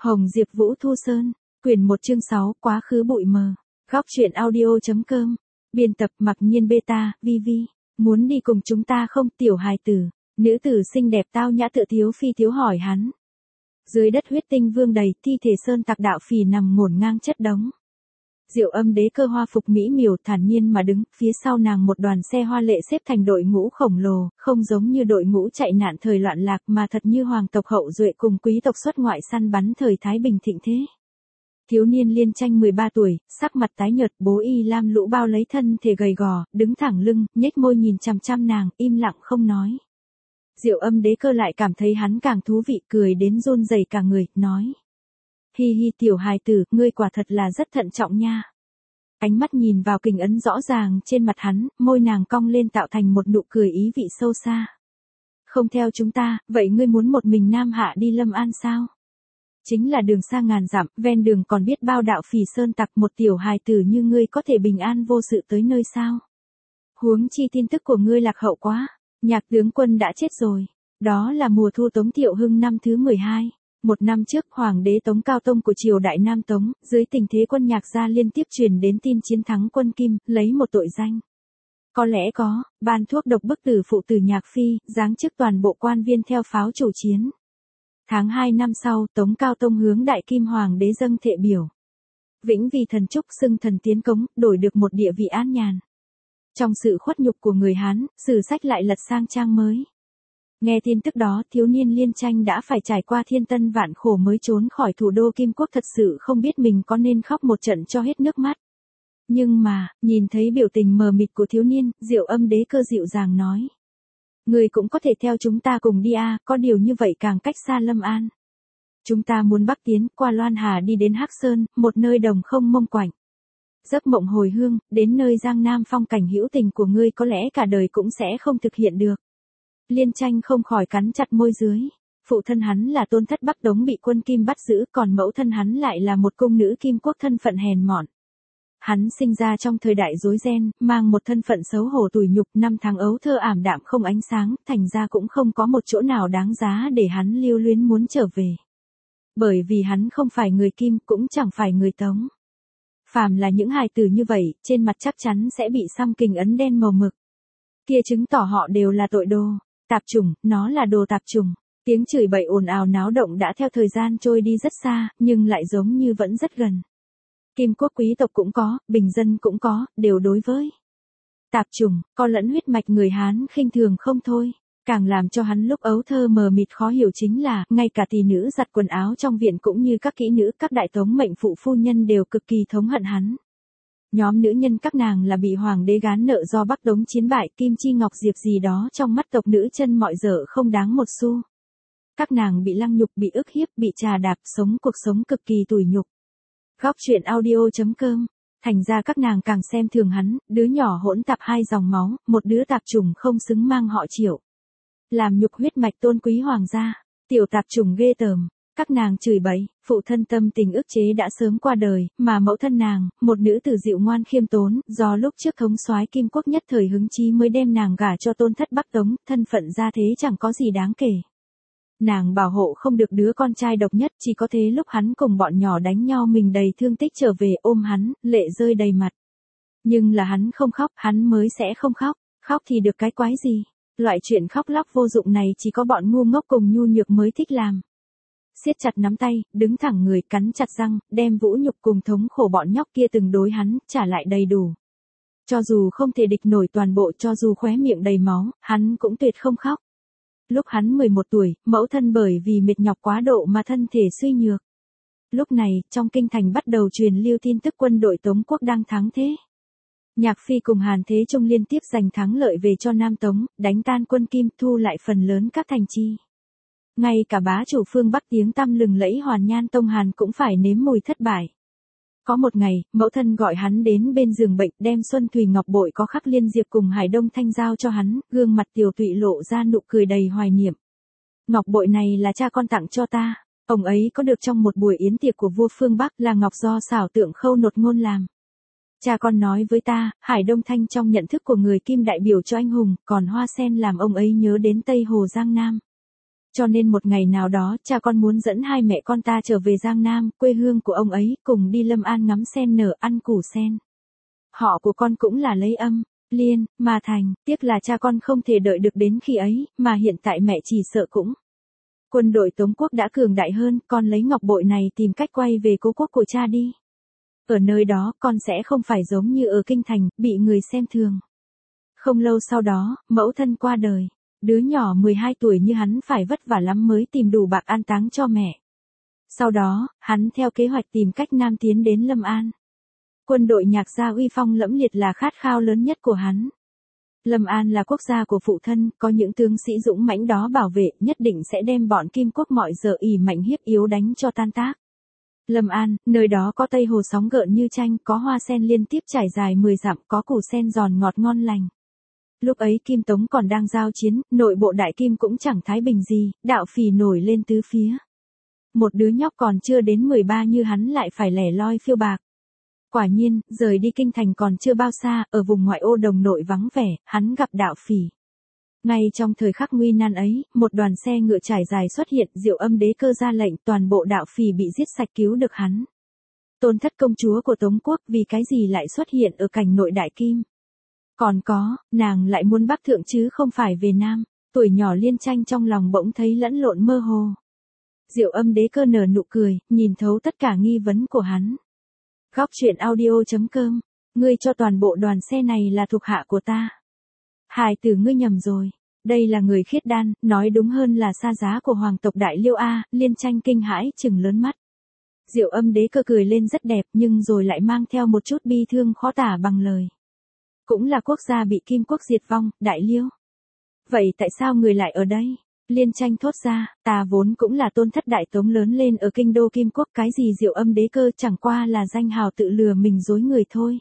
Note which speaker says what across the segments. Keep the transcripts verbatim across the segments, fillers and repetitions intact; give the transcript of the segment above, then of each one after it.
Speaker 1: Hồng Diệp Vũ Thu Sơn, quyển một chương sáu, quá khứ bụi mờ. Góc truyện audio.com. Biên tập Mặc Nhiên Beta, Vi Vi. Muốn đi cùng chúng ta không, tiểu hài tử? Nữ tử xinh đẹp tao nhã tự thiếu phi thiếu hỏi hắn. Dưới đất huyết tinh vương đầy, thi thể sơn tặc đạo phì nằm ngổn ngang chất đống. Diệu Âm đế cơ hoa phục mỹ miều thản nhiên mà đứng, phía sau nàng một đoàn xe hoa lệ xếp thành đội ngũ khổng lồ, không giống như đội ngũ chạy nạn thời loạn lạc mà thật như hoàng tộc hậu duệ cùng quý tộc xuất ngoại săn bắn thời Thái Bình thịnh thế. Thiếu niên Liên Tranh mười ba tuổi, sắc mặt tái nhợt, bố y lam lũ bao lấy thân thể gầy gò, đứng thẳng lưng, nhếch môi nhìn chằm chằm nàng, im lặng không nói. Diệu Âm đế cơ lại cảm thấy hắn càng thú vị, cười đến run rẩy cả người, nói: Hi hi tiểu hài tử, ngươi quả thật là rất thận trọng nha. Ánh mắt nhìn vào kình ấn rõ ràng trên mặt hắn, môi nàng cong lên tạo thành một nụ cười ý vị sâu xa. Không theo chúng ta, vậy ngươi muốn một mình Nam Hạ đi Lâm An sao? Chính là đường xa ngàn dặm, ven đường còn biết bao đạo phỉ sơn tặc, một tiểu hài tử như ngươi có thể bình an vô sự tới nơi sao? Huống chi tin tức của ngươi lạc hậu quá, Nhạc tướng quân đã chết rồi. Đó là mùa thu Tống Thiệu Hưng năm thứ mười hai. Một năm trước, Hoàng đế Tống Cao Tông của triều Đại Nam Tống, dưới tình thế quân Nhạc gia liên tiếp truyền đến tin chiến thắng quân Kim, lấy một tội danh. Có lẽ có, ban thuốc độc bức tử phụ tử Nhạc Phi, giáng chức toàn bộ quan viên theo pháo chủ chiến. Tháng hai năm sau, Tống Cao Tông hướng Đại Kim Hoàng đế dâng thệ biểu. Vĩnh vì thần trúc xưng thần tiến cống, đổi được một địa vị an nhàn. Trong sự khuất nhục của người Hán, sử sách lại lật sang trang mới. Nghe tin tức đó, thiếu niên Liên Tranh đã phải trải qua thiên tân vạn khổ mới trốn khỏi thủ đô Kim Quốc, thật sự không biết mình có nên khóc một trận cho hết nước mắt. Nhưng mà, nhìn thấy biểu tình mờ mịt của thiếu niên, Diệu Âm đế cơ dịu dàng nói: Người cũng có thể theo chúng ta cùng đi à, có điều như vậy càng cách xa Lâm An. Chúng ta muốn bắc tiến, qua Loan Hà đi đến Hắc Sơn, một nơi đồng không mông quạnh. Giấc mộng hồi hương, đến nơi Giang Nam phong cảnh hữu tình của ngươi có lẽ cả đời cũng sẽ không thực hiện được. Liên Tranh không khỏi cắn chặt môi dưới. Phụ thân hắn là tôn thất Bắc Tống bị quân Kim bắt giữ, còn mẫu thân hắn lại là một cung nữ Kim Quốc thân phận hèn mọn. Hắn sinh ra trong thời đại rối ren, mang một thân phận xấu hổ tủi nhục, năm tháng ấu thơ ảm đạm không ánh sáng, thành ra cũng không có một chỗ nào đáng giá để hắn lưu luyến muốn trở về. Bởi vì hắn không phải người Kim, cũng chẳng phải người Tống. Phàm là những hài tử như vậy, trên mặt chắc chắn sẽ bị xăm kình ấn đen màu mực. Kia chứng tỏ họ đều là tội đồ. Tạp chủng, nó là đồ tạp chủng. Tiếng chửi bậy ồn ào náo động đã theo thời gian trôi đi rất xa, nhưng lại giống như vẫn rất gần. Kim Quốc quý tộc cũng có, bình dân cũng có, đều đối với tạp chủng, có lẫn huyết mạch người Hán khinh thường không thôi. Càng làm cho hắn lúc ấu thơ mờ mịt khó hiểu chính là, ngay cả tỷ nữ giặt quần áo trong viện cũng như các kỹ nữ, các đại tống mệnh phụ phu nhân đều cực kỳ thống hận hắn. Nhóm nữ nhân các nàng là bị hoàng đế gán nợ do Bắc Tống chiến bại, kim chi ngọc diệp gì đó trong mắt tộc nữ chân mọi dở không đáng một xu. Các nàng bị lăng nhục, bị ức hiếp, bị trà đạp, sống cuộc sống cực kỳ tủi nhục. Góc truyện audio.com. Thành ra các nàng càng xem thường hắn, đứa nhỏ hỗn tạp hai dòng máu, một đứa tạp chủng không xứng mang họ Triệu. Làm nhục huyết mạch tôn quý hoàng gia, tiểu tạp chủng ghê tởm. Các nàng chửi bậy, phụ thân tâm tình ức chế đã sớm qua đời, mà mẫu thân nàng, một nữ tử dịu ngoan khiêm tốn, do lúc trước thống soái Kim Quốc nhất thời hứng chí mới đem nàng gả cho tôn thất Bắc Tống, thân phận gia thế chẳng có gì đáng kể. Nàng bảo hộ không được đứa con trai độc nhất, chỉ có thế lúc hắn cùng bọn nhỏ đánh nhau mình đầy thương tích trở về ôm hắn, lệ rơi đầy mặt. Nhưng là hắn không khóc, hắn mới sẽ không khóc, khóc thì được cái quái gì, loại chuyện khóc lóc vô dụng này chỉ có bọn ngu ngốc cùng nhu nhược mới thích làm. Siết chặt nắm tay, đứng thẳng người, cắn chặt răng, đem vũ nhục cùng thống khổ bọn nhóc kia từng đối hắn, trả lại đầy đủ. Cho dù không thể địch nổi toàn bộ, cho dù khóe miệng đầy máu, hắn cũng tuyệt không khóc. Lúc hắn mười một tuổi, mẫu thân bởi vì mệt nhọc quá độ mà thân thể suy nhược. Lúc này, trong kinh thành bắt đầu truyền lưu tin tức quân đội Tống quốc đang thắng thế. Nhạc Phi cùng Hàn Thế Trung liên tiếp giành thắng lợi về cho Nam Tống, đánh tan quân Kim, thu lại phần lớn các thành trì. Ngay cả bá chủ phương Bắc tiếng tăm lừng lẫy Hoàn Nhan Tông Hàn cũng phải nếm mùi thất bại. Có một ngày, mẫu thân gọi hắn đến bên giường bệnh, đem Xuân Thùy Ngọc bội có khắc liên diệp cùng Hải Đông Thanh giao cho hắn, gương mặt tiểu tụy lộ ra nụ cười đầy hoài niệm. Ngọc bội này là cha con tặng cho ta, ông ấy có được trong một buổi yến tiệc của vua phương Bắc, là ngọc do xảo tượng khâu nột ngôn làm. Cha con nói với ta, Hải Đông Thanh trong nhận thức của người Kim đại biểu cho anh hùng, còn hoa sen làm ông ấy nhớ đến Tây Hồ Giang Nam. Cho nên một ngày nào đó, cha con muốn dẫn hai mẹ con ta trở về Giang Nam, quê hương của ông ấy, cùng đi Lâm An ngắm sen nở, ăn củ sen. Họ của con cũng là lấy âm, Liên, mà thành, tiếc là cha con không thể đợi được đến khi ấy, mà hiện tại mẹ chỉ sợ cũng. Quân đội Tống quốc đã cường đại hơn, con lấy ngọc bội này tìm cách quay về cố quốc của cha đi. Ở nơi đó, con sẽ không phải giống như ở kinh thành, bị người xem thường. Không lâu sau đó, mẫu thân qua đời. Đứa nhỏ mười hai tuổi như hắn phải vất vả lắm mới tìm đủ bạc an táng cho mẹ. Sau đó, hắn theo kế hoạch tìm cách nam tiến đến Lâm An. Quân đội Nhạc gia uy phong lẫm liệt là khát khao lớn nhất của hắn. Lâm An là quốc gia của phụ thân, có những tướng sĩ dũng mãnh đó bảo vệ, nhất định sẽ đem bọn Kim Quốc mọi giờ ỷ mạnh hiếp yếu đánh cho tan tác. Lâm An, nơi đó có Tây Hồ sóng gợn như tranh, có hoa sen liên tiếp trải dài mười dặm, có củ sen giòn ngọt ngon lành. Lúc ấy Kim Tống còn đang giao chiến, nội bộ Đại Kim cũng chẳng thái bình gì, đạo phỉ nổi lên tứ phía. Một đứa nhóc còn chưa đến mười ba như hắn lại phải lẻ loi phiêu bạc. Quả nhiên, rời đi kinh thành còn chưa bao xa, ở vùng ngoại ô đồng nội vắng vẻ, hắn gặp đạo phỉ. Ngay trong thời khắc nguy nan ấy, một đoàn xe ngựa trải dài xuất hiện, Diệu Âm Đế Cơ ra lệnh, toàn bộ đạo phỉ bị giết sạch cứu được hắn. Tôn thất công chúa của Tống quốc vì cái gì lại xuất hiện ở cảnh nội Đại Kim? Còn có, nàng lại muốn bắc thượng chứ không phải về Nam. Tuổi nhỏ Liên Tranh trong lòng bỗng thấy lẫn lộn mơ hồ. Diệu Âm Đế Cơ nở nụ cười, nhìn thấu tất cả nghi vấn của hắn. Góc truyện audio chấm com, ngươi cho toàn bộ đoàn xe này là thuộc hạ của ta. Hài tử ngươi nhầm rồi, đây là người khiết đan, nói đúng hơn là sa giá của hoàng tộc Đại Liêu A. Liên Tranh kinh hãi chừng lớn mắt. Diệu Âm Đế Cơ cười lên rất đẹp nhưng rồi lại mang theo một chút bi thương khó tả bằng lời. Cũng là quốc gia bị Kim Quốc diệt vong, Đại Liêu. Vậy tại sao người lại ở đây? Liên Tranh thốt ra, ta vốn cũng là tôn thất Đại Tống lớn lên ở kinh đô Kim Quốc, cái gì Diệu Âm Đế Cơ chẳng qua là danh hào tự lừa mình dối người thôi.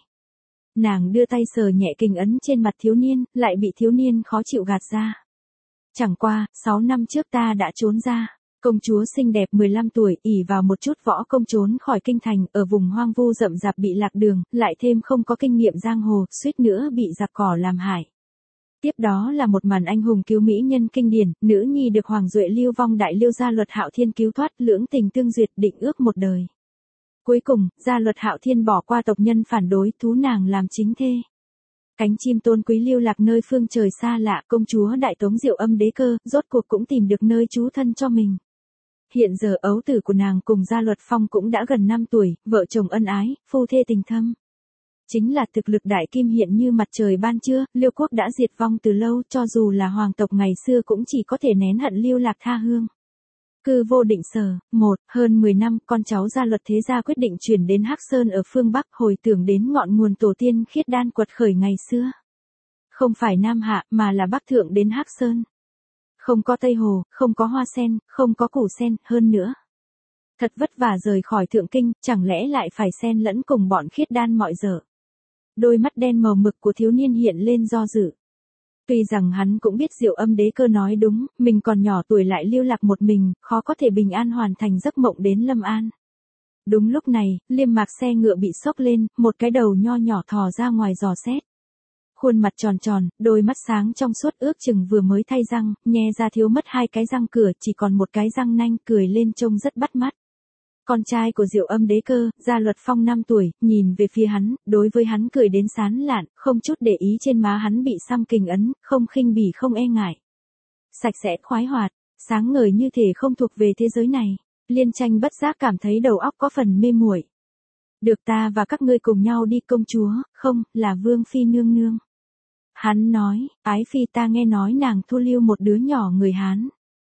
Speaker 1: Nàng đưa tay sờ nhẹ kình ấn trên mặt thiếu niên, lại bị thiếu niên khó chịu gạt ra. Chẳng qua, sáu năm trước ta đã trốn ra. Công chúa xinh đẹp mười lăm tuổi, ỷ vào một chút võ công trốn khỏi kinh thành, ở vùng hoang vu rậm rạp bị lạc đường, lại thêm không có kinh nghiệm giang hồ, suýt nữa bị giặc cỏ làm hại. Tiếp đó là một màn anh hùng cứu mỹ nhân kinh điển, nữ nhi được Hoàng Duệ lưu vong Đại Liêu Gia Luật Hạo Thiên cứu thoát, lưỡng tình tương duyệt, định ước một đời. Cuối cùng, Gia Luật Hạo Thiên bỏ qua tộc nhân phản đối, thú nàng làm chính thê. Cánh chim tôn quý lưu lạc nơi phương trời xa lạ, công chúa Đại Tống Diệu Âm Đế Cơ, rốt cuộc cũng tìm được nơi trú thân cho mình. Hiện giờ ấu tử của nàng cùng Gia Luật Phong cũng đã gần năm tuổi, vợ chồng ân ái, phu thê tình thâm. Chính là thực lực Đại Kim hiện như mặt trời ban trưa, Liêu quốc đã diệt vong từ lâu, cho dù là hoàng tộc ngày xưa cũng chỉ có thể nén hận lưu lạc tha hương. Cư Vô Định Sở, một, hơn mười năm, con cháu Gia Luật thế gia quyết định chuyển đến Hắc Sơn ở phương Bắc, hồi tưởng đến ngọn nguồn tổ tiên khiết đan quật khởi ngày xưa. Không phải Nam Hạ, mà là Bắc thượng đến Hắc Sơn. Không có Tây Hồ, không có hoa sen, không có củ sen, hơn nữa. Thật vất vả rời khỏi thượng kinh, chẳng lẽ lại phải xen lẫn cùng bọn khiết đan mọi giờ. Đôi mắt đen màu mực của thiếu niên hiện lên do dự. Tuy rằng hắn cũng biết Diệu Âm Đế Cơ nói đúng, mình còn nhỏ tuổi lại lưu lạc một mình, khó có thể bình an hoàn thành giấc mộng đến Lâm An. Đúng lúc này, liêm mạc xe ngựa bị xốc lên, một cái đầu nho nhỏ thò ra ngoài dò xét. Khuôn mặt tròn tròn, đôi mắt sáng trong suốt ước chừng vừa mới thay răng, nhe ra thiếu mất hai cái răng cửa, chỉ còn một cái răng nanh, cười lên trông rất bắt mắt. Con trai của Diệu Âm Đế Cơ, Gia Luật Phong năm tuổi, nhìn về phía hắn, đối với hắn cười đến sán lạn, không chút để ý trên má hắn bị xăm kình ấn, không khinh bỉ không e ngại. Sạch sẽ khoái hoạt, sáng ngời như thể không thuộc về thế giới này. Liên Tranh bất giác cảm thấy đầu óc có phần mê muội. Được ta và các ngươi cùng nhau đi công chúa, không, là Vương Phi nương nương. Hắn nói, ái phi ta nghe nói nàng thu lưu một đứa nhỏ người Hán.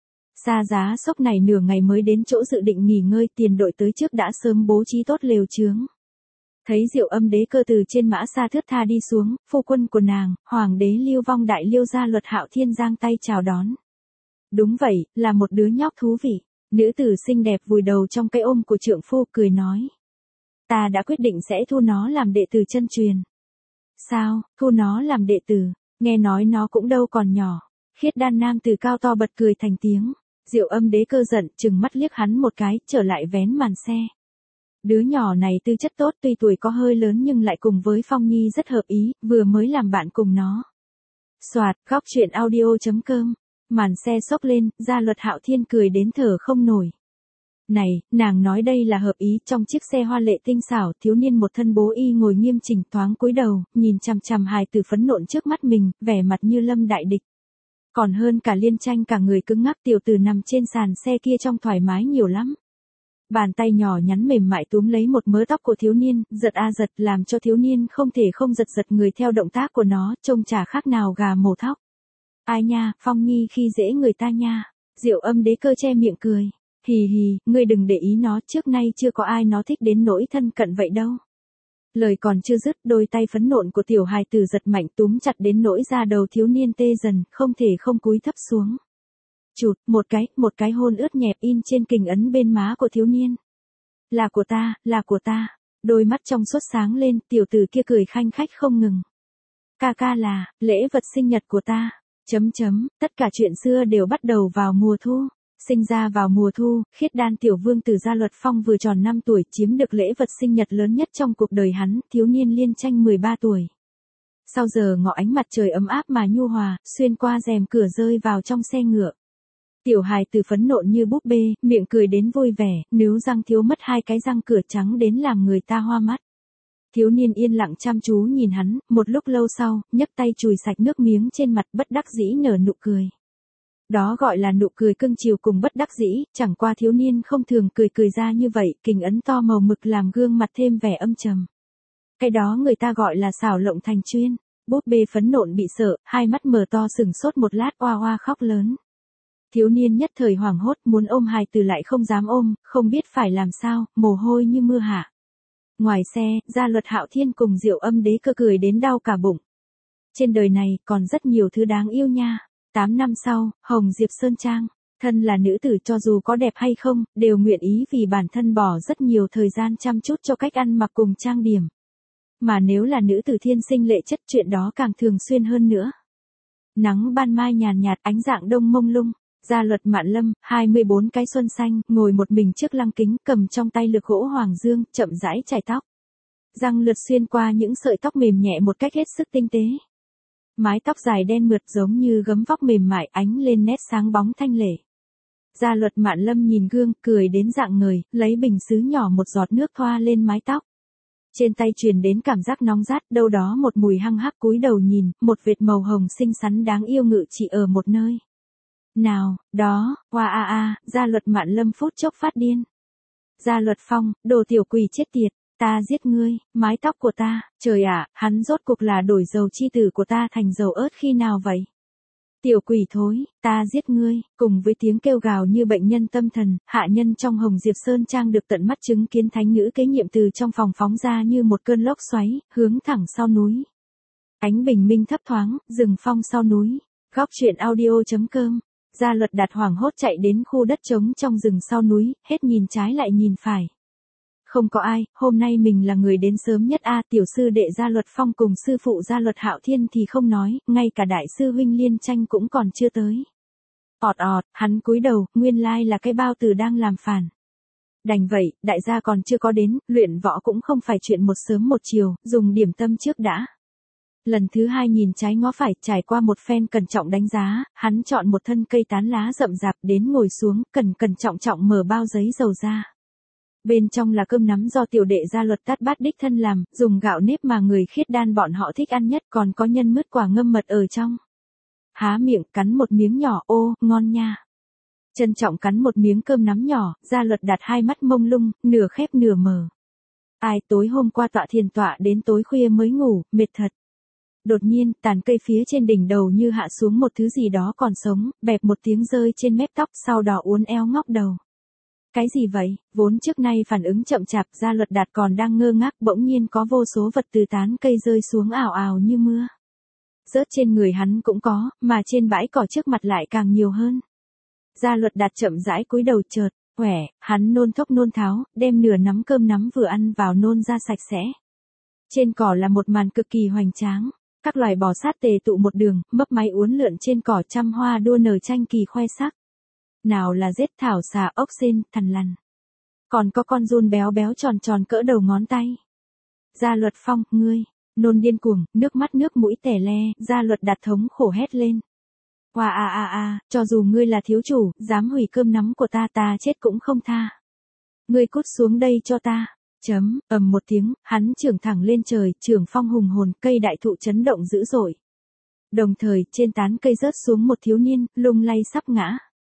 Speaker 1: Xa giá sốc này nửa ngày mới đến chỗ dự định nghỉ ngơi, tiền đội tới trước đã sớm bố trí tốt lều chướng. Thấy Diệu Âm Đế Cơ từ trên mã xa thướt tha đi xuống, phu quân của nàng, Hoàng đế lưu vong Đại Liêu Gia Luật Hạo Thiên giang tay chào đón. Đúng vậy, là một đứa nhóc thú vị. Nữ tử xinh đẹp vùi đầu trong cái ôm của trượng phu cười nói. Ta đã quyết định sẽ thu nó làm đệ tử chân truyền. Sao, thu nó làm đệ tử, nghe nói nó cũng đâu còn nhỏ. Khiết đan nam từ cao to bật cười thành tiếng. Diệu Âm Đế Cơ giận, chừng mắt liếc hắn một cái, trở lại vén màn xe. Đứa nhỏ này tư chất tốt, tuy tuổi có hơi lớn nhưng lại cùng với Phong Nhi rất hợp ý, vừa mới làm bạn cùng nó. Soạt, góc truyện audio chấm com Màn xe xốc lên, Gia Luật Hạo Thiên cười đến thở không nổi. Này, nàng nói đây là hợp ý, trong chiếc xe hoa lệ tinh xảo, thiếu niên một thân bố y ngồi nghiêm chỉnh thoáng cúi đầu, nhìn chằm chằm hài tử phấn nộn trước mắt mình, vẻ mặt như lâm đại địch. Còn hơn cả Liên Tranh cả người cứng ngắc, tiểu tử nằm trên sàn xe kia trông thoải mái nhiều lắm. Bàn tay nhỏ nhắn mềm mại túm lấy một mớ tóc của thiếu niên, giật a giật, làm cho thiếu niên không thể không giật giật người theo động tác của nó, trông chả khác nào gà mổ thóc. Ai nha, Phong Nhi khi dễ người ta nha. Diệu Âm Đế Cơ che miệng cười. Hì hì, ngươi đừng để ý nó, trước nay chưa có ai nó thích đến nỗi thân cận vậy đâu. Lời còn chưa dứt, đôi tay phấn nộn của tiểu hài tử giật mạnh túm chặt đến nỗi da đầu thiếu niên tê dần, không thể không cúi thấp xuống. Chụt, một cái, một cái hôn ướt nhẹp in trên kình ấn bên má của thiếu niên. Là của ta, là của ta. Đôi mắt trong suốt sáng lên, tiểu tử kia cười khanh khách không ngừng. Ca ca là, lễ vật sinh nhật của ta. Chấm chấm, tất cả chuyện xưa đều bắt đầu vào mùa thu. Sinh ra vào mùa thu, Khiết Đan tiểu vương tử Gia Luật Phong vừa tròn năm tuổi, chiếm được lễ vật sinh nhật lớn nhất trong cuộc đời hắn, thiếu niên Liên Tranh mười ba tuổi. Sau giờ ngọ ánh mặt trời ấm áp mà nhu hòa, xuyên qua rèm cửa rơi vào trong xe ngựa. Tiểu hài tử phấn nộn như búp bê, miệng cười đến vui vẻ, nếu răng thiếu mất hai cái răng cửa trắng đến làm người ta hoa mắt. Thiếu niên yên lặng chăm chú nhìn hắn, một lúc lâu sau, nhấc tay chùi sạch nước miếng trên mặt, bất đắc dĩ nở nụ cười. Đó gọi là nụ cười cưng chiều cùng bất đắc dĩ, chẳng qua thiếu niên không thường cười cười ra như vậy, kình ấn to màu mực làm gương mặt thêm vẻ âm trầm. Cái đó người ta gọi là xảo lộng thành chuyên. Búp bê phấn nộn bị sợ, hai mắt mở to sừng sốt một lát, oa oa khóc lớn. Thiếu niên nhất thời hoảng hốt, muốn ôm hài tử lại không dám ôm, không biết phải làm sao, mồ hôi như mưa hạ. Ngoài xe, Gia Luật Hạo Thiên cùng Diệu Âm Đế Cơ cười đến đau cả bụng. Trên đời này, còn rất nhiều thứ đáng yêu nha. Tám năm sau, Hồng Diệp Sơn Trang, thân là nữ tử cho dù có đẹp hay không, đều nguyện ý vì bản thân bỏ rất nhiều thời gian chăm chút cho cách ăn mặc cùng trang điểm. Mà nếu là nữ tử thiên sinh lệ chất, chuyện đó càng thường xuyên hơn nữa. Nắng ban mai nhàn nhạt, ánh dạng đông mông lung. Gia Luật Mạn Lâm, hai mươi bốn cái xuân xanh, ngồi một mình trước lăng kính, cầm trong tay lược gỗ hoàng dương, chậm rãi chải tóc. Răng lượt xuyên qua những sợi tóc mềm nhẹ một cách hết sức tinh tế. Mái tóc dài đen mượt giống như gấm vóc mềm mại, ánh lên nét sáng bóng thanh lệ. Gia Luật Mạn Lâm nhìn gương, cười đến rạng ngời, lấy bình sứ nhỏ một giọt nước thoa lên mái tóc. Trên tay truyền đến cảm giác nóng rát, đâu đó một mùi hăng hắc, cúi đầu nhìn, một vệt màu hồng xinh xắn đáng yêu ngự trị ở một nơi. Nào, đó, hoa a a, Gia Luật Mạn Lâm phút chốc phát điên. Gia Luật Phong, đồ tiểu quỷ chết tiệt, ta giết ngươi, mái tóc của ta, trời ạ, hắn rốt cuộc là đổi dầu chi tử của ta thành dầu ớt khi nào vậy? Tiểu quỷ thối, ta giết ngươi, cùng với tiếng kêu gào như bệnh nhân tâm thần, hạ nhân trong Hồng Diệp Sơn Trang được tận mắt chứng kiến thánh nữ kế nhiệm từ trong phòng phóng ra như một cơn lốc xoáy, hướng thẳng sau núi. Ánh bình minh thấp thoáng, rừng phong sau núi. Góc truyện audio chấm com. Gia Luật Đạt hoảng hốt chạy đến khu đất trống trong rừng sau núi, hết nhìn trái lại nhìn phải. Không có ai, hôm nay mình là người đến sớm nhất a, tiểu sư đệ Gia Luật Phong cùng sư phụ Gia Luật Hạo Thiên thì không nói, ngay cả đại sư huynh Liên Tranh cũng còn chưa tới. Ọt ọt, hắn cúi đầu, nguyên lai là cái bao tử đang làm phản. Đành vậy, đại gia còn chưa có đến, luyện võ cũng không phải chuyện một sớm một chiều, dùng điểm tâm trước đã. Lần thứ hai nhìn trái ngó phải, trải qua một phen cẩn trọng đánh giá, hắn chọn một thân cây tán lá rậm rạp đến ngồi xuống, cẩn cẩn trọng trọng mở bao giấy dầu ra. Bên trong là cơm nắm do tiểu đệ Gia Luật Tát Bát đích thân làm, dùng gạo nếp mà người Khiết Đan bọn họ thích ăn nhất, còn có nhân mứt quả ngâm mật ở trong. Há miệng, cắn một miếng nhỏ, ô, ngon nha. Trân trọng cắn một miếng cơm nắm nhỏ, Gia Luật đặt hai mắt mông lung, nửa khép nửa mở. Ai, tối hôm qua tọa thiền tọa đến tối khuya mới ngủ, mệt thật. Đột nhiên, tàn cây phía trên đỉnh đầu như hạ xuống một thứ gì đó còn sống, bẹp một tiếng rơi trên mép tóc, sau đó uốn éo ngóc đầu. Cái gì vậy? Vốn trước nay phản ứng chậm chạp, Gia Luật Đạt còn đang ngơ ngác, bỗng nhiên có vô số vật từ tán cây rơi xuống ảo ảo như mưa. Rớt trên người hắn cũng có, mà trên bãi cỏ trước mặt lại càng nhiều hơn. Gia Luật Đạt chậm rãi cúi đầu, chợt, khỏe, hắn nôn thốc nôn tháo, đem nửa nắm cơm nắm vừa ăn vào nôn ra sạch sẽ. Trên cỏ là một màn cực kỳ hoành tráng. Các loài bò sát tề tụ một đường, mấp máy uốn lượn trên cỏ, trăm hoa đua nở tranh kỳ khoe sắc. Nào là rết thảo xà, ốc sên, thằn lằn. Còn có con giun béo béo tròn tròn cỡ đầu ngón tay. Gia Luật Phong, ngươi, nôn điên cuồng, nước mắt nước mũi tẻ le, Gia Luật Đạt thống khổ hét lên. Oa a a a, cho dù ngươi là thiếu chủ, dám hủy cơm nắm của ta ta chết cũng không tha. Ngươi cút xuống đây cho ta. Chấm, ầm một tiếng, hắn trưởng thẳng lên trời, trưởng phong hùng hồn, cây đại thụ chấn động dữ dội. Đồng thời, trên tán cây rớt xuống một thiếu niên, lung lay sắp ngã.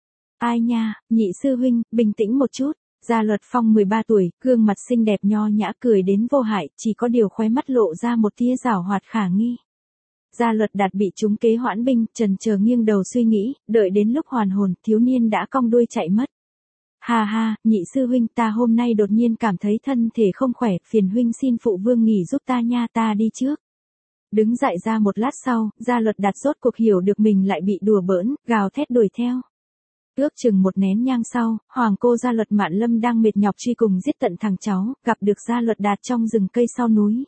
Speaker 1: Ai nha, nhị sư huynh, bình tĩnh một chút. Gia Luật Phong mười ba tuổi, gương mặt xinh đẹp nho nhã cười đến vô hại, chỉ có điều khóe mắt lộ ra một tia giảo hoạt khả nghi. Gia Luật Đạt bị trúng kế hoãn binh, trần chờ nghiêng đầu suy nghĩ, đợi đến lúc hoàn hồn, thiếu niên đã cong đuôi chạy mất. Ha ha, nhị sư huynh, ta hôm nay đột nhiên cảm thấy thân thể không khỏe, phiền huynh xin phụ vương nghỉ giúp ta nha, ta đi trước. Đứng dậy ra một lát sau, Gia Luật Đạt rốt cuộc hiểu được mình lại bị đùa bỡn, gào thét đuổi theo. Ước chừng một nén nhang sau, hoàng cô Gia Luật Mạn Lâm đang mệt nhọc truy cùng giết tận thằng cháu, gặp được Gia Luật Đạt trong rừng cây sau núi.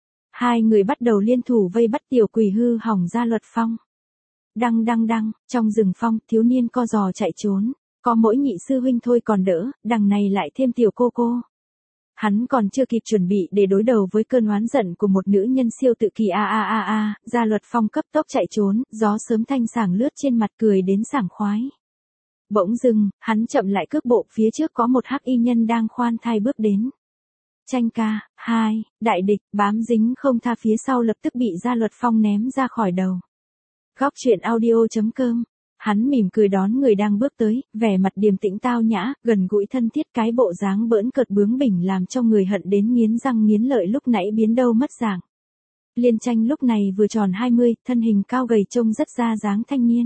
Speaker 1: Hai người bắt đầu liên thủ vây bắt tiểu quỷ hư hỏng Gia Luật Phong. Đăng đăng đăng, trong rừng phong, thiếu niên co giò chạy trốn, có mỗi nhị sư huynh thôi còn đỡ, đằng này lại thêm tiểu cô cô. Hắn còn chưa kịp chuẩn bị để đối đầu với cơn oán giận của một nữ nhân siêu tự kỳ a a a a, Gia Luật Phong cấp tốc chạy trốn, gió sớm thanh sảng lướt trên mặt cười đến sảng khoái. Bỗng dưng, hắn chậm lại cước bộ, phía trước có một hắc y nhân đang khoan thai bước đến. Tranh ca, hai, đại địch, bám dính không tha phía sau lập tức bị Gia Luật Phong ném ra khỏi đầu. Góc truyện audio chấm com. Hắn mỉm cười đón người đang bước tới, vẻ mặt điềm tĩnh tao nhã, gần gũi thân thiết, cái bộ dáng bỡn cợt bướng bỉnh làm cho người hận đến nghiến răng nghiến lợi lúc nãy biến đâu mất dạng. Liên Tranh lúc này vừa tròn hai mươi, thân hình cao gầy trông rất ra dáng thanh niên.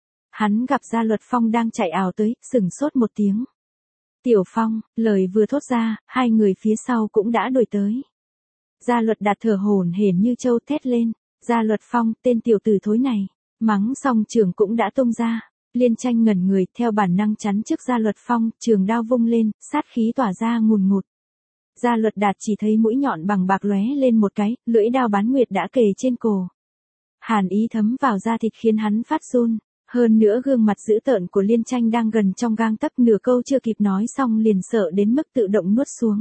Speaker 1: Hắn gặp Gia Luật Phong đang chạy ảo tới, sửng sốt một tiếng. Tiểu Phong, lời vừa thốt ra, hai người phía sau cũng đã đuổi tới. Gia Luật Đạt thở hổn hển như trâu thét lên. Gia Luật Phong, tên tiểu tử thối này. Mắng xong trường cũng đã tung ra. Liên Tranh ngẩn người, theo bản năng chắn trước Gia Luật Phong, trường đao vung lên, sát khí tỏa ra ngùn ngụt. Gia Luật Đạt chỉ thấy mũi nhọn bằng bạc lóe lên một cái, lưỡi đao bán nguyệt đã kề trên cổ. Hàn ý thấm vào da thịt khiến hắn phát run. Hơn nữa gương mặt dữ tợn của Liên Tranh đang gần trong gang tấc, nửa câu chưa kịp nói xong liền sợ đến mức tự động nuốt xuống.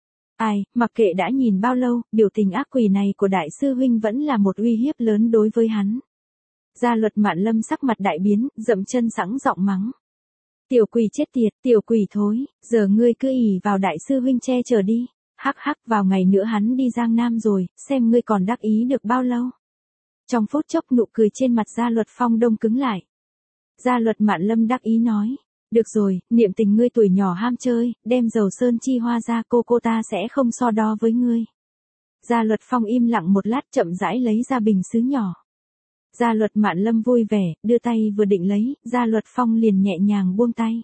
Speaker 1: Ai, mặc kệ đã nhìn bao lâu, biểu tình ác quỷ này của đại sư huynh vẫn là một uy hiếp lớn đối với hắn. Gia Luật Mạn Lâm sắc mặt đại biến, dậm chân sẵn giọng mắng. Tiểu quỷ chết tiệt, tiểu quỷ thối, giờ ngươi cứ ỷ vào đại sư huynh che chở đi. Hắc hắc, vào ngày nữa hắn đi Giang Nam rồi, xem ngươi còn đắc ý được bao lâu. Trong phút chốc nụ cười trên mặt Gia Luật Phong đông cứng lại. Gia Luật Mạn Lâm đắc ý nói. Được rồi, niệm tình ngươi tuổi nhỏ ham chơi, đem dầu sơn chi hoa ra, cô cô ta sẽ không so đo với ngươi. Gia Luật Phong im lặng một lát, chậm rãi lấy ra bình sứ nhỏ. Gia Luật Mạn Lâm vui vẻ, đưa tay vừa định lấy, Gia Luật Phong liền nhẹ nhàng buông tay.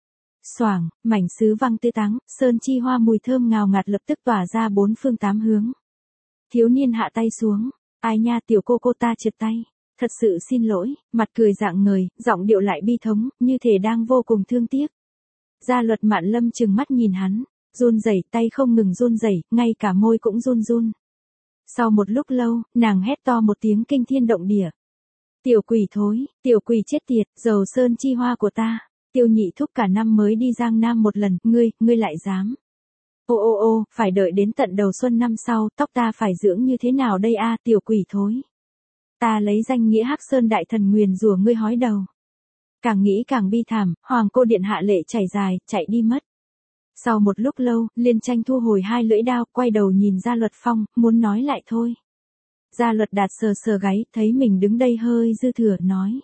Speaker 1: Xoảng, mảnh sứ văng tứ táng, sơn chi hoa mùi thơm ngào ngạt lập tức tỏa ra bốn phương tám hướng. Thiếu niên hạ tay xuống. Ai nha, tiểu cô cô ta trượt tay. Thật sự xin lỗi, mặt cười rạng ngời, giọng điệu lại bi thống, như thể đang vô cùng thương tiếc. Gia Luật Mạn Lâm trừng mắt nhìn hắn, run rẩy, tay không ngừng run rẩy, ngay cả môi cũng run run. Sau một lúc lâu, nàng hét to một tiếng kinh thiên động địa. Tiểu quỷ thối, tiểu quỷ chết tiệt, dầu sơn chi hoa của ta, Tiêu nhị thúc cả năm mới đi Giang Nam một lần, ngươi, ngươi lại dám. Ô ô ô, phải đợi đến tận đầu xuân năm sau, tóc ta phải dưỡng như thế nào đây a, tiểu quỷ thối. Ta lấy danh nghĩa Hắc Sơn đại thần nguyền rủa ngươi hói đầu. Càng nghĩ càng bi thảm, hoàng cô điện hạ lệ chảy dài, chạy đi mất. Sau một lúc lâu, Liên Tranh thu hồi hai lưỡi đao, quay đầu nhìn Gia Luật Phong, muốn nói lại thôi. Gia Luật Đạt sờ sờ gáy, thấy mình đứng đây hơi dư thừa, nói.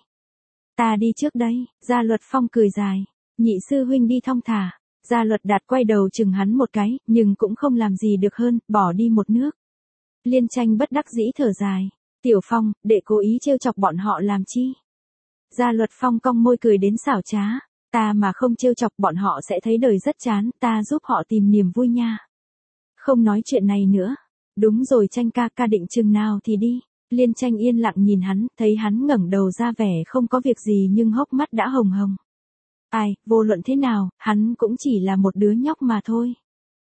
Speaker 1: Ta đi trước đây. Gia Luật Phong cười dài. Nhị sư huynh đi thong thả. Gia Luật Đạt quay đầu chừng hắn một cái, nhưng cũng không làm gì được hơn, bỏ đi một nước. Liên Tranh bất đắc dĩ thở dài. Tiểu Phong, đệ cố ý trêu chọc bọn họ làm chi? Gia Luật Phong cong môi cười đến xảo trá. Ta mà không trêu chọc bọn họ sẽ thấy đời rất chán, ta giúp họ tìm niềm vui nha. Không nói chuyện này nữa. Đúng rồi Tranh ca, ca định chừng nào thì đi. Liên Tranh yên lặng nhìn hắn, thấy hắn ngẩng đầu ra vẻ không có việc gì nhưng hốc mắt đã hồng hồng. Ai, vô luận thế nào, hắn cũng chỉ là một đứa nhóc mà thôi.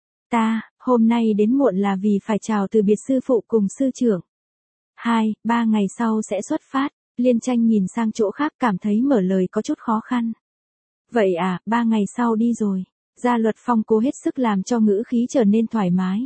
Speaker 1: Ta, hôm nay đến muộn là vì phải chào từ biệt sư phụ cùng sư trưởng. Hai, ba ngày sau sẽ xuất phát. Liên Tranh nhìn sang chỗ khác cảm thấy mở lời có chút khó khăn. Vậy à, ba ngày sau đi rồi. Gia Luật Phong cố hết sức làm cho ngữ khí trở nên thoải mái.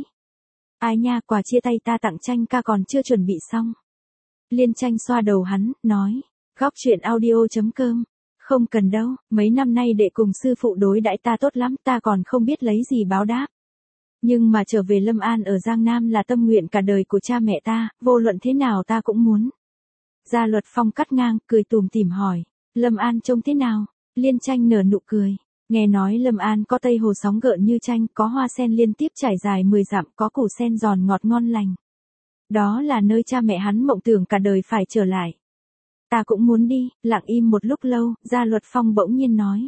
Speaker 1: Ai nha, quà chia tay ta tặng Tranh ca còn chưa chuẩn bị xong. Liên Tranh xoa đầu hắn, nói. Góc chuyện audio chấm com. Không cần đâu, mấy năm nay đệ cùng sư phụ đối đãi ta tốt lắm, ta còn không biết lấy gì báo đáp. Nhưng mà trở về Lâm An ở Giang Nam là tâm nguyện cả đời của cha mẹ ta, vô luận thế nào ta cũng muốn. Gia Luật Phong cắt ngang, cười tủm tỉm hỏi, Lâm An trông thế nào? Liên Tranh nở nụ cười. Nghe nói Lâm An có Tây Hồ sóng gợn như tranh, có hoa sen liên tiếp trải dài mười dặm, có củ sen giòn ngọt ngon lành. Đó là nơi cha mẹ hắn mộng tưởng cả đời phải trở lại. Ta cũng muốn đi. Lặng im một lúc lâu, Gia Luật Phong bỗng nhiên nói.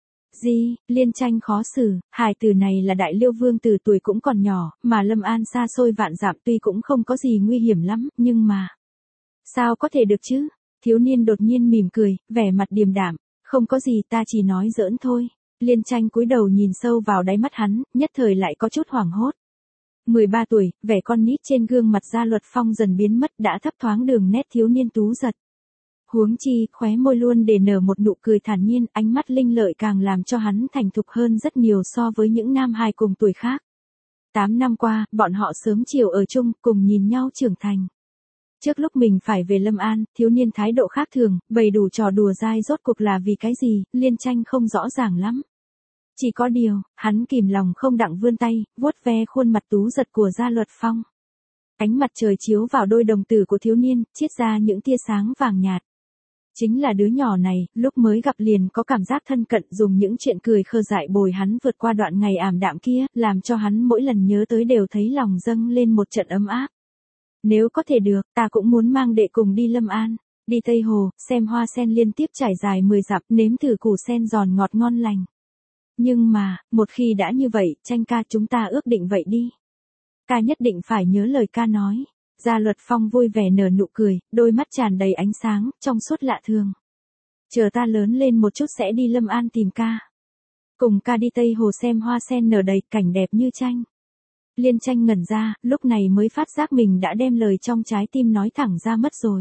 Speaker 1: Gì? Liên Tranh khó xử, hài tử này là đại liêu vương từ tuổi cũng còn nhỏ, mà Lâm An xa xôi vạn dặm tuy cũng không có gì nguy hiểm lắm, nhưng mà... Sao có thể được chứ? Thiếu niên đột nhiên mỉm cười, vẻ mặt điềm đạm. Không có gì, ta chỉ nói giỡn thôi. Liên Tranh cúi đầu nhìn sâu vào đáy mắt hắn, nhất thời lại có chút hoảng hốt. mười ba tuổi, vẻ con nít trên gương mặt Gia Luật Phong dần biến mất, đã thấp thoáng đường nét thiếu niên tú giật. Huống chi, khóe môi luôn để nở một nụ cười thản nhiên, ánh mắt linh lợi càng làm cho hắn thành thục hơn rất nhiều so với những nam hài cùng tuổi khác. Tám năm qua, bọn họ sớm chiều ở chung, cùng nhìn nhau trưởng thành. Trước lúc mình phải về Lâm An, thiếu niên thái độ khác thường, bày đủ trò đùa dai rốt cuộc là vì cái gì, Liên Tranh không rõ ràng lắm. Chỉ có điều, hắn kìm lòng không đặng vươn tay, vuốt ve khuôn mặt tú giật của Gia Luật Phong. Ánh mặt trời chiếu vào đôi đồng tử của thiếu niên, chiết ra những tia sáng vàng nhạt. Chính là đứa nhỏ này, lúc mới gặp liền có cảm giác thân cận, dùng những chuyện cười khờ dại bồi hắn vượt qua đoạn ngày ảm đạm kia, làm cho hắn mỗi lần nhớ tới đều thấy lòng dâng lên một trận ấm áp. Nếu có thể được, ta cũng muốn mang đệ cùng đi Lâm An, đi Tây Hồ, xem hoa sen liên tiếp trải dài mười dặm, nếm thử củ sen giòn ngọt ngon lành. Nhưng mà, một khi đã như vậy, Tranh ca, chúng ta ước định vậy đi. Ca nhất định phải nhớ lời ca nói. Gia Luật Phong vui vẻ nở nụ cười, đôi mắt tràn đầy ánh sáng, trong suốt lạ thường. Chờ ta lớn lên một chút sẽ đi Lâm An tìm ca. Cùng ca đi Tây Hồ xem hoa sen nở đầy, cảnh đẹp như tranh. Liên Tranh ngẩn ra, lúc này mới phát giác mình đã đem lời trong trái tim nói thẳng ra mất rồi.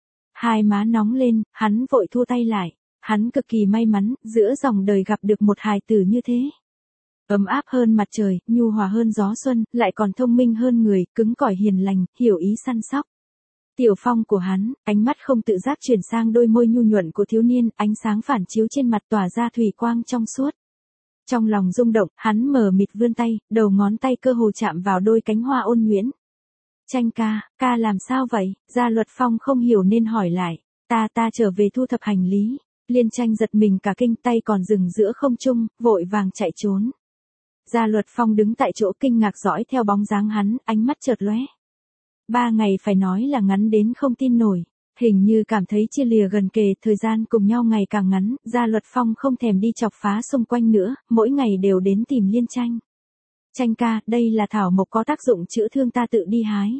Speaker 1: Hai má nóng lên, hắn vội thua tay lại. Hắn cực kỳ may mắn, giữa dòng đời gặp được một hài tử như thế. Ấm áp hơn mặt trời, nhu hòa hơn gió xuân, lại còn thông minh hơn người, cứng cỏi hiền lành, hiểu ý săn sóc. Tiểu Phong của hắn, ánh mắt không tự giác chuyển sang đôi môi nhu nhuận của thiếu niên, ánh sáng phản chiếu trên mặt tỏa ra thủy quang trong suốt. Trong lòng rung động, hắn mờ mịt vươn tay, đầu ngón tay cơ hồ chạm vào đôi cánh hoa ôn nhuyễn. Tranh ca, ca làm sao vậy? Gia Luật Phong không hiểu nên hỏi lại. Ta ta trở về thu thập hành lý. Liên Tranh giật mình cả kinh, tay còn dừng giữa không trung, vội vàng chạy trốn. Gia Luật Phong đứng tại chỗ kinh ngạc dõi theo bóng dáng hắn, ánh mắt chợt lóe. Ba ngày phải nói là ngắn đến không tin nổi. Hình như cảm thấy chia lìa gần kề, thời gian cùng nhau ngày càng ngắn, Gia Luật Phong không thèm đi chọc phá xung quanh nữa, mỗi ngày đều đến tìm Liên Tranh. Tranh ca, đây là thảo mộc có tác dụng chữa thương, ta tự đi hái.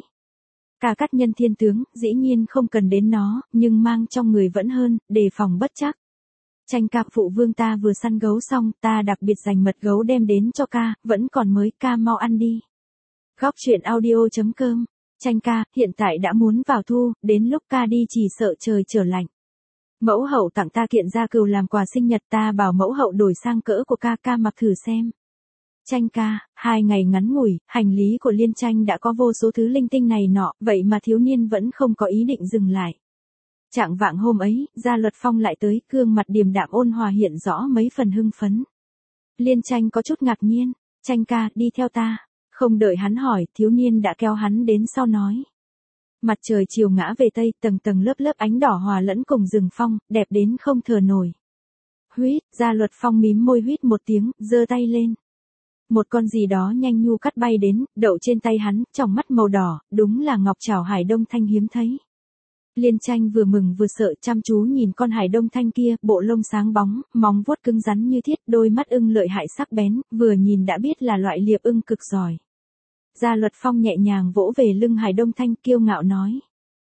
Speaker 1: Ca cắt nhân thiên tướng, dĩ nhiên không cần đến nó, nhưng mang trong người vẫn hơn, đề phòng bất trắc. Tranh ca, phụ vương ta vừa săn gấu xong, ta đặc biệt dành mật gấu đem đến cho ca, vẫn còn mới, ca mau ăn đi. Góc chuyện audio chấm com. Tranh ca, hiện tại đã muốn vào thu, đến lúc ca đi chỉ sợ trời trở lạnh. Mẫu hậu tặng ta kiện da cừu làm quà sinh nhật, ta bảo mẫu hậu đổi sang cỡ của ca, ca mặc thử xem. Tranh ca, hai ngày ngắn ngủi, hành lý của Liên Tranh đã có vô số thứ linh tinh này nọ, vậy mà thiếu niên vẫn không có ý định dừng lại. Trạng vạng hôm ấy, Gia Luật Phong lại tới, gương mặt điềm đạm ôn hòa hiện rõ mấy phần hưng phấn. Liên Tranh có chút ngạc nhiên, Tranh ca, đi theo ta. Không đợi hắn hỏi, thiếu niên đã kéo hắn đến sau nói. Mặt trời chiều ngã về tây, tầng tầng lớp lớp ánh đỏ hòa lẫn cùng rừng phong, đẹp đến không thở nổi. Huýt, Gia Luật Phong mím môi huýt một tiếng, giơ tay lên. Một con gì đó nhanh nhu cắt bay đến, đậu trên tay hắn, trong mắt màu đỏ, đúng là ngọc trảo hải đông thanh hiếm thấy. Liên Tranh vừa mừng vừa sợ, chăm chú nhìn con hải đông thanh kia, bộ lông sáng bóng, móng vuốt cứng rắn như thiết, đôi mắt ưng lợi hại sắc bén, vừa nhìn đã biết là loại liệp ưng cực giỏi. Gia Luật Phong nhẹ nhàng vỗ về lưng hải đông thanh, kiêu ngạo nói.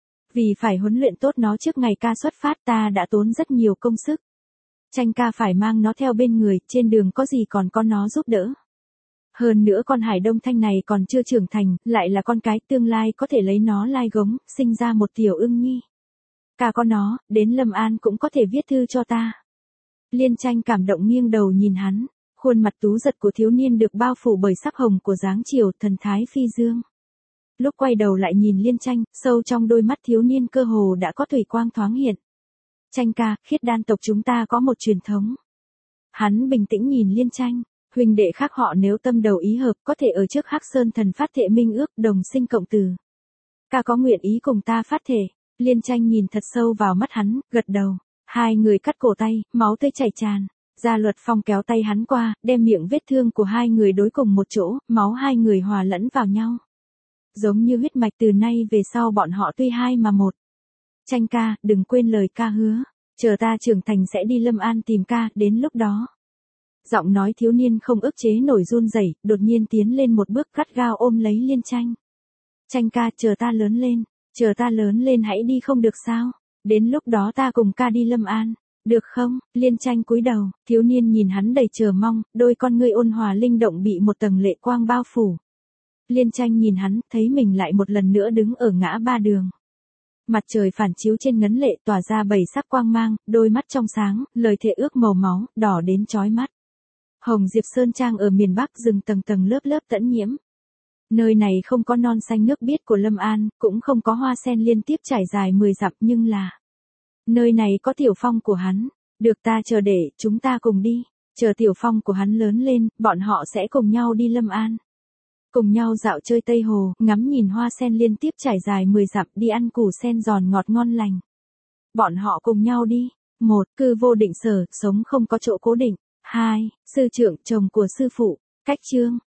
Speaker 1: Vì phải huấn luyện tốt nó trước ngày ca xuất phát, ta đã tốn rất nhiều công sức. Tranh ca phải mang nó theo bên người, trên đường có gì còn có nó giúp đỡ. Hơn nữa con hải đông thanh này còn chưa trưởng thành, lại là con cái, tương lai có thể lấy nó lai gống, sinh ra một tiểu ưng nhi. Ca có nó, đến Lâm An cũng có thể viết thư cho ta. Liên Tranh cảm động nghiêng đầu nhìn hắn, khuôn mặt tú giật của thiếu niên được bao phủ bởi sắc hồng của dáng chiều, thần thái phi dương. Lúc quay đầu lại nhìn Liên Tranh, sâu trong đôi mắt thiếu niên cơ hồ đã có thủy quang thoáng hiện. Tranh ca, Khiết Đan tộc chúng ta có một truyền thống. Hắn bình tĩnh nhìn Liên Tranh, huynh đệ khác họ nếu tâm đầu ý hợp có thể ở trước Hắc Sơn thần phát thệ minh ước đồng sinh cộng tử. Ca có nguyện ý cùng ta phát thể. Liên Tranh nhìn thật sâu vào mắt hắn, gật đầu. Hai người cắt cổ tay, máu tươi chảy tràn. Gia Luật Phong kéo tay hắn qua, đem miệng vết thương của hai người đối cùng một chỗ, máu hai người hòa lẫn vào nhau. Giống như huyết mạch từ nay về sau bọn họ tuy hai mà một. Tranh ca, đừng quên lời ca hứa. Chờ ta trưởng thành sẽ đi Lâm An tìm ca, đến lúc đó. Giọng nói thiếu niên không ức chế nổi run rẩy, đột nhiên tiến lên một bước gắt gao ôm lấy Liên Tranh. Tranh ca, chờ ta lớn lên, chờ ta lớn lên hãy đi không được sao? Đến lúc đó ta cùng ca đi Lâm An, được không? Liên Tranh cúi đầu, thiếu niên nhìn hắn đầy chờ mong, đôi con ngươi ôn hòa linh động bị một tầng lệ quang bao phủ. Liên Tranh nhìn hắn, thấy mình lại một lần nữa đứng ở ngã ba đường. Mặt trời phản chiếu trên ngấn lệ tỏa ra bảy sắc quang mang, đôi mắt trong sáng, lời thề ước màu máu, đỏ đến chói mắt. Hồng Diệp Sơn Trang ở miền Bắc rừng tầng tầng lớp lớp tẫn nhiễm. Nơi này không có non xanh nước biếc của Lâm An, cũng không có hoa sen liên tiếp trải dài mười dặm nhưng là. Nơi này có Tiểu Phong của hắn, được ta chờ để, chúng ta cùng đi, chờ Tiểu Phong của hắn lớn lên, bọn họ sẽ cùng nhau đi Lâm An. Cùng nhau dạo chơi Tây Hồ, ngắm nhìn hoa sen liên tiếp trải dài mười dặm đi ăn củ sen giòn ngọt ngon lành. Bọn họ cùng nhau đi. Một, cư vô định sở, sống không có chỗ cố định. Hai, sư trưởng chồng của sư phụ. Cách chương.